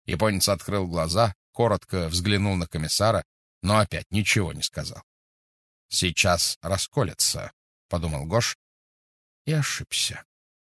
Японец открыл глаза, коротко взглянул на комиссара, но опять ничего не сказал. «Сейчас расколется», — подумал Гош, и ошибся.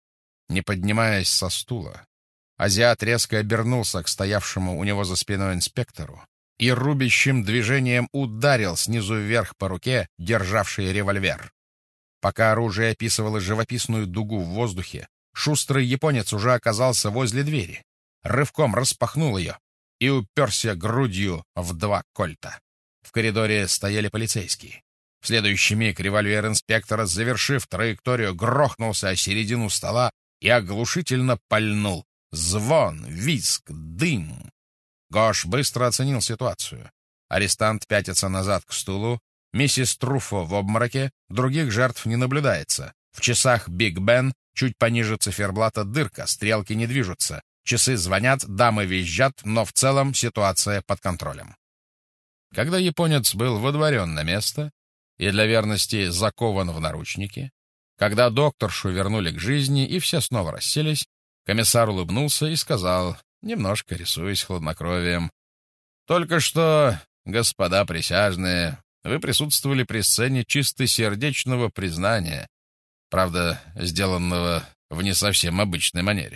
Не поднимаясь со стула, азиат резко обернулся к стоявшему у него за спиной инспектору и рубящим движением ударил снизу вверх по руке, державшей револьвер. Пока оружие описывало живописную дугу в воздухе, шустрый японец уже оказался возле двери, рывком распахнул ее и уперся грудью в 2 кольта. В коридоре стояли полицейские. В следующий миг револьвер инспектора, завершив траекторию, грохнулся о середину стола и оглушительно пальнул. Звон, визг, дым. Гош быстро оценил ситуацию. Арестант пятится назад к стулу, миссис Труффо в обмороке, других жертв не наблюдается. В часах Биг Бен, чуть пониже циферблата, дырка, стрелки не движутся. Часы звонят, дамы визжат, но в целом ситуация под контролем. Когда японец был водворен на место и для верности закован в наручники, когда докторшу вернули к жизни и все снова расселись, комиссар улыбнулся и сказал, немножко рисуясь хладнокровием: «Только что, господа присяжные, вы присутствовали при сцене чистосердечного признания, правда, сделанного в не совсем обычной манере».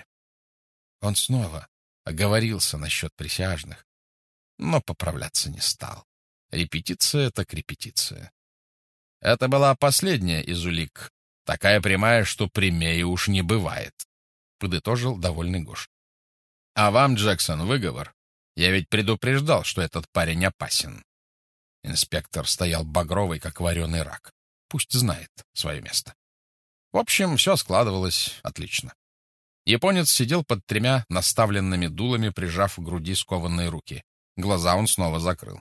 Он снова оговорился насчет присяжных, но поправляться не стал. Репетиция так репетиция. Это была последняя из улик, такая прямая, что прямее уж не бывает, подытожил довольный Гош. А вам, Джексон, выговор. Я ведь предупреждал, что этот парень опасен. Инспектор стоял багровый, как вареный рак. Пусть знает свое место. В общем, все складывалось отлично. Японец сидел под 3 наставленными дулами, прижав к груди скованные руки. Глаза он снова закрыл.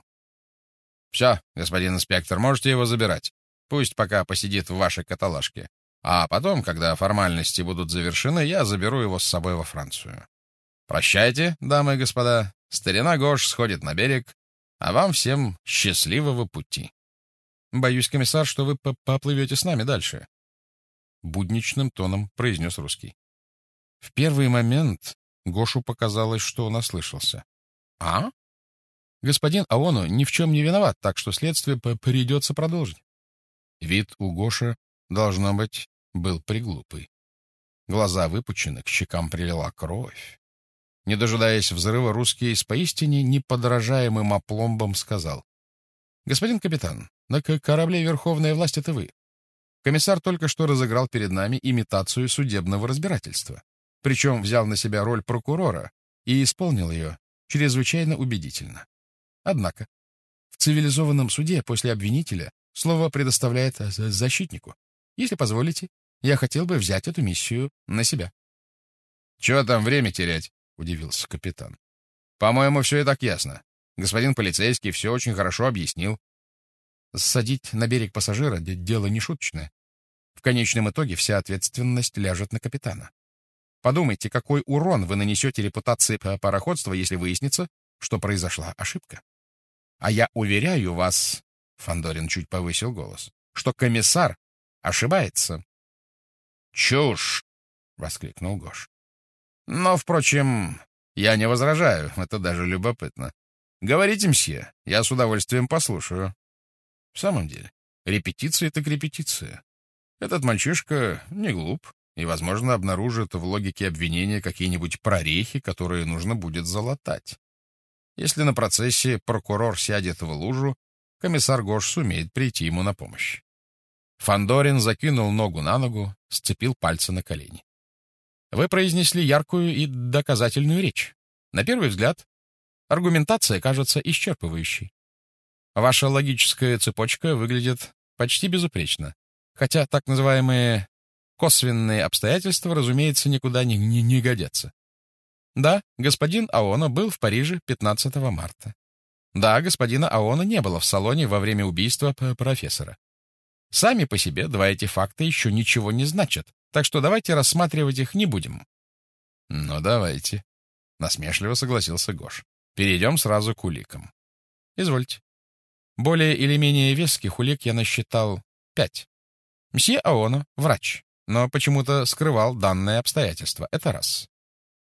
«Все, господин инспектор, можете его забирать. Пусть пока посидит в вашей каталажке. А потом, когда формальности будут завершены, я заберу его с собой во Францию. Прощайте, дамы и господа. Старина Гош сходит на берег, а вам всем счастливого пути». «Боюсь, комиссар, что вы поплывете с нами дальше», — будничным тоном произнес русский. В первый момент Гошу показалось, что он ослышался. «А? Господин Аоно ни в чем не виноват, так что следствие придется продолжить». Вид у Гоши, должно быть, был приглупый. Глаза выпучены, к щекам прилила кровь. Не дожидаясь взрыва, русский с поистине неподражаемым опломбом сказал: «Господин капитан, на корабле Верховная власть — это вы. Комиссар только что разыграл перед нами имитацию судебного разбирательства, причем взял на себя роль прокурора и исполнил ее чрезвычайно убедительно. Однако в цивилизованном суде после обвинителя слово предоставляет защитнику. Если позволите, я хотел бы взять эту миссию на себя». «Чего там время терять?» — удивился капитан. «По-моему, все и так ясно. Господин полицейский все очень хорошо объяснил». Ссадить на берег пассажира — дело не шуточное. В конечном итоге вся ответственность ляжет на капитана. Подумайте, какой урон вы нанесете репутации пароходства, если выяснится, что произошла ошибка. А я уверяю вас, — Фандорин чуть повысил голос, — что комиссар ошибается. «Чушь!» — воскликнул Гош. «Но, впрочем, я не возражаю, это даже любопытно. Говорите, мсье, я с удовольствием послушаю». В самом деле, репетиция так репетиция. Этот мальчишка не глуп и, возможно, обнаружит в логике обвинения какие-нибудь прорехи, которые нужно будет залатать. Если на процессе прокурор сядет в лужу, комиссар Гош сумеет прийти ему на помощь. Фандорин закинул ногу на ногу, сцепил пальцы на колени. Вы произнесли яркую и доказательную речь. На первый взгляд, аргументация кажется исчерпывающей. Ваша логическая цепочка выглядит почти безупречно, хотя так называемые косвенные обстоятельства, разумеется, никуда не годятся. Да, господин Аоно был в Париже 15 марта. Да, господина Аоно не было в салоне во время убийства профессора. Сами по себе 2 эти факта еще ничего не значат, так что давайте рассматривать их не будем. — Ну, давайте, — насмешливо согласился Гош. — Перейдем сразу к уликам. — Извольте. Более или менее веских улик я насчитал 5. Мсье Аоно — врач, но почему-то скрывал данное обстоятельство. Это раз.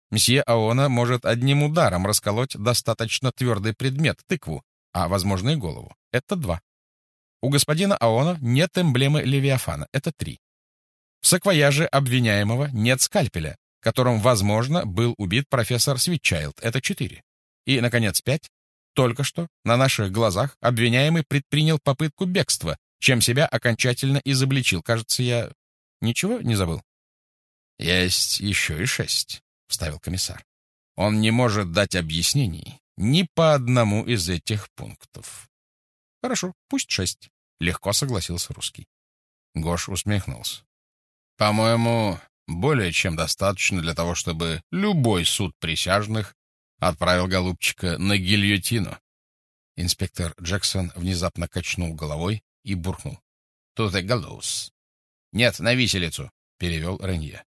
Мсье Аона может одним ударом расколоть достаточно твердый предмет, тыкву, а, возможно, и голову. Это 2. У господина Аона нет эмблемы Левиафана. Это 3. В саквояже обвиняемого нет скальпеля, которым, возможно, был убит профессор Свитчайлд. Это 4. И, наконец, 5. Только что на наших глазах обвиняемый предпринял попытку бегства, чем себя окончательно изобличил. Кажется, я ничего не забыл? Есть еще и 6, вставил комиссар. Он не может дать объяснений ни по одному из этих пунктов. Хорошо, пусть 6, легко согласился русский. Гош усмехнулся. По-моему, более чем достаточно для того, чтобы любой суд присяжных отправил голубчика на гильотину. Инспектор Джексон внезапно качнул головой и буркнул. «To the gallows». «Нет, на виселицу», — перевел Ренье.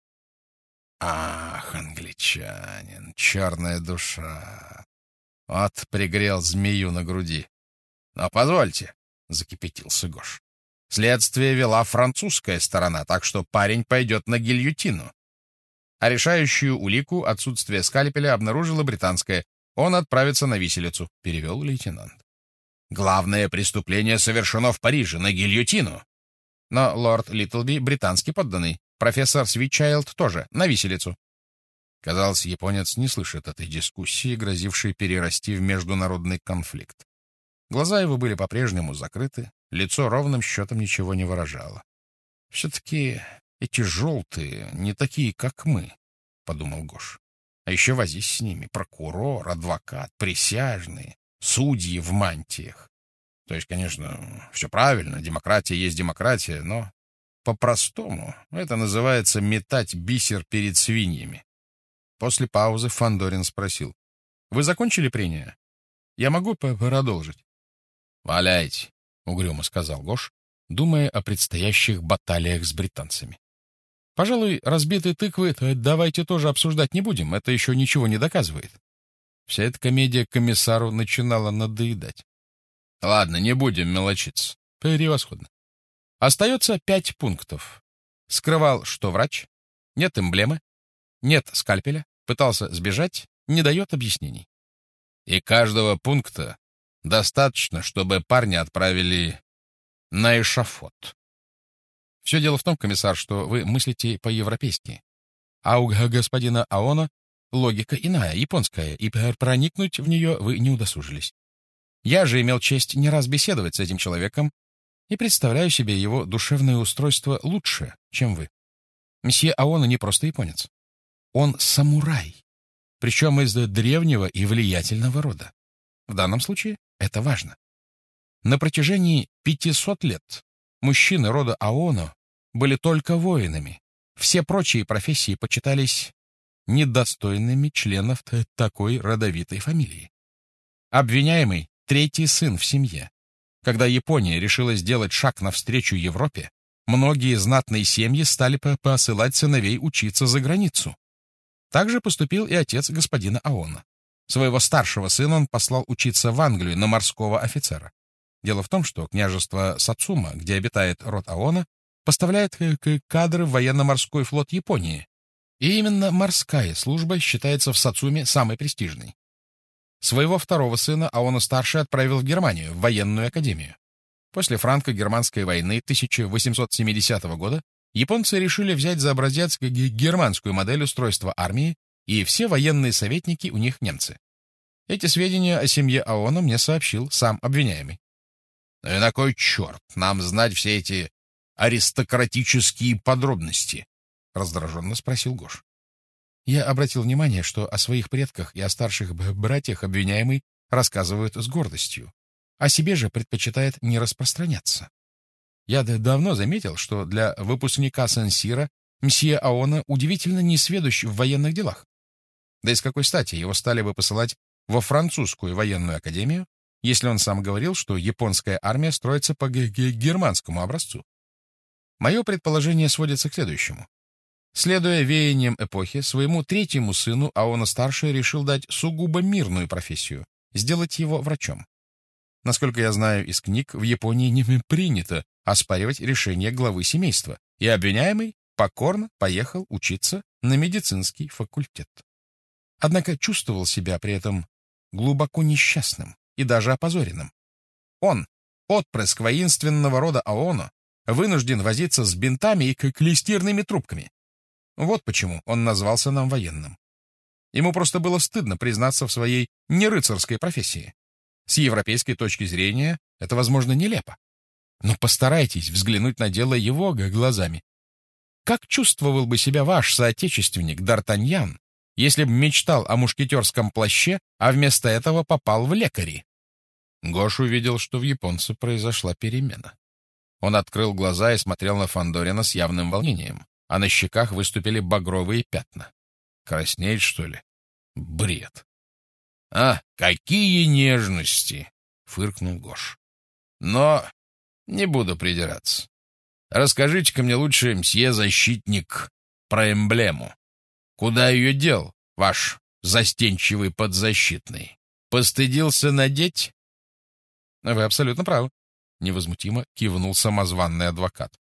«Ах, англичанин, черная душа! Вот пригрел змею на груди. Но позвольте», — закипятился Гош. «Следствие вела французская сторона, так что парень пойдет на гильотину. А решающую улику отсутствие скальпеля обнаружила британская. Он отправится на виселицу», — перевел лейтенант. «Главное преступление совершено в Париже, на гильотину». Но лорд Литлби британский подданный, профессор Свитчайлд тоже, на виселицу. Казалось, японец не слышит этой дискуссии, грозившей перерасти в международный конфликт. Глаза его были по-прежнему закрыты, лицо ровным счетом ничего не выражало. «Все-таки эти желтые не такие, как мы», — подумал Гош. «А еще возись с ними: прокурор, адвокат, присяжные, судьи в мантиях. То есть, конечно, все правильно, демократия есть демократия, но по-простому это называется метать бисер перед свиньями». После паузы Фандорин спросил: «Вы закончили прения? Я могу продолжить?» «Валяйте», — угрюмо сказал Гош, думая о предстоящих баталиях с британцами. «Пожалуй, разбитые тыквы давайте тоже обсуждать не будем, это еще ничего не доказывает». Вся эта комедия комиссару начинала надоедать. «Ладно, не будем мелочиться». «Превосходно. Остается 5 пунктов. Скрывал, что врач, нет эмблемы, нет скальпеля, пытался сбежать, не дает объяснений». «И каждого пункта достаточно, чтобы парня отправили на эшафот». «Все дело в том, комиссар, что вы мыслите по-европейски, а у господина Аона логика иная, японская, и проникнуть в нее вы не удосужились. Я же имел честь не раз беседовать с этим человеком и представляю себе его душевное устройство лучше, чем вы. Мсье Аона не просто японец. Он самурай, причем из древнего и влиятельного рода. В данном случае это важно. На протяжении 500 лет мужчины рода Аоно были только воинами. Все прочие профессии почитались недостойными членов такой родовитой фамилии. Обвиняемый — 3-й сын в семье. Когда Япония решила сделать шаг навстречу Европе, многие знатные семьи стали посылать сыновей учиться за границу. Так же поступил и отец господина Аона. Своего старшего сына он послал учиться в Англию на морского офицера. Дело в том, что княжество Сацума, где обитает род Аона, поставляет кадры в военно-морской флот Японии. И именно морская служба считается в Сацуме самой престижной. Своего второго сына Аона-старший отправил в Германию, в военную академию. После франко-германской войны 1870 года японцы решили взять за образец германскую модель устройства армии, и все военные советники у них немцы. Эти сведения о семье Аона мне сообщил сам обвиняемый. «Ну и на кой черт нам знать все эти аристократические подробности?» — раздраженно спросил Гош. Я обратил внимание, что о своих предках и о старших братьях обвиняемый рассказывают с гордостью, о себе же предпочитает не распространяться. Я давно заметил, что для выпускника Сен-Сира мсье Аона удивительно несведущ в военных делах. Да и с какой стати его стали бы посылать во французскую военную академию, если он сам говорил, что японская армия строится по германскому образцу? Мое предположение сводится к следующему. Следуя веяниям эпохи, своему 3-му сыну Аона-старший решил дать сугубо мирную профессию — сделать его врачом. Насколько я знаю из книг, в Японии не принято оспаривать решение главы семейства, и обвиняемый покорно поехал учиться на медицинский факультет. однако чувствовал себя при этом глубоко несчастным и даже опозоренным. Он, отпрыск воинственного рода Аоно, вынужден возиться с бинтами и клестирными трубками. Вот почему он назвался нам военным. Ему просто было стыдно признаться в своей нерыцарской профессии. С европейской точки зрения это, возможно, нелепо. Но постарайтесь взглянуть на дело его глазами. Как чувствовал бы себя ваш соотечественник Д'Артаньян, если бы мечтал о мушкетерском плаще, а вместо этого попал в лекари? Гош увидел, что в японце произошла перемена. Он открыл глаза и смотрел на Фандорина с явным волнением, а на щеках выступили багровые пятна. Краснеет, что ли? Бред. — А, какие нежности! — фыркнул Гош. — Но не буду придираться. Расскажите-ка мне лучше, мсье защитник, про эмблему. Куда ее дел, ваш застенчивый подзащитный? Постыдился надеть? — Вы абсолютно правы, — невозмутимо кивнул самозванный адвокат.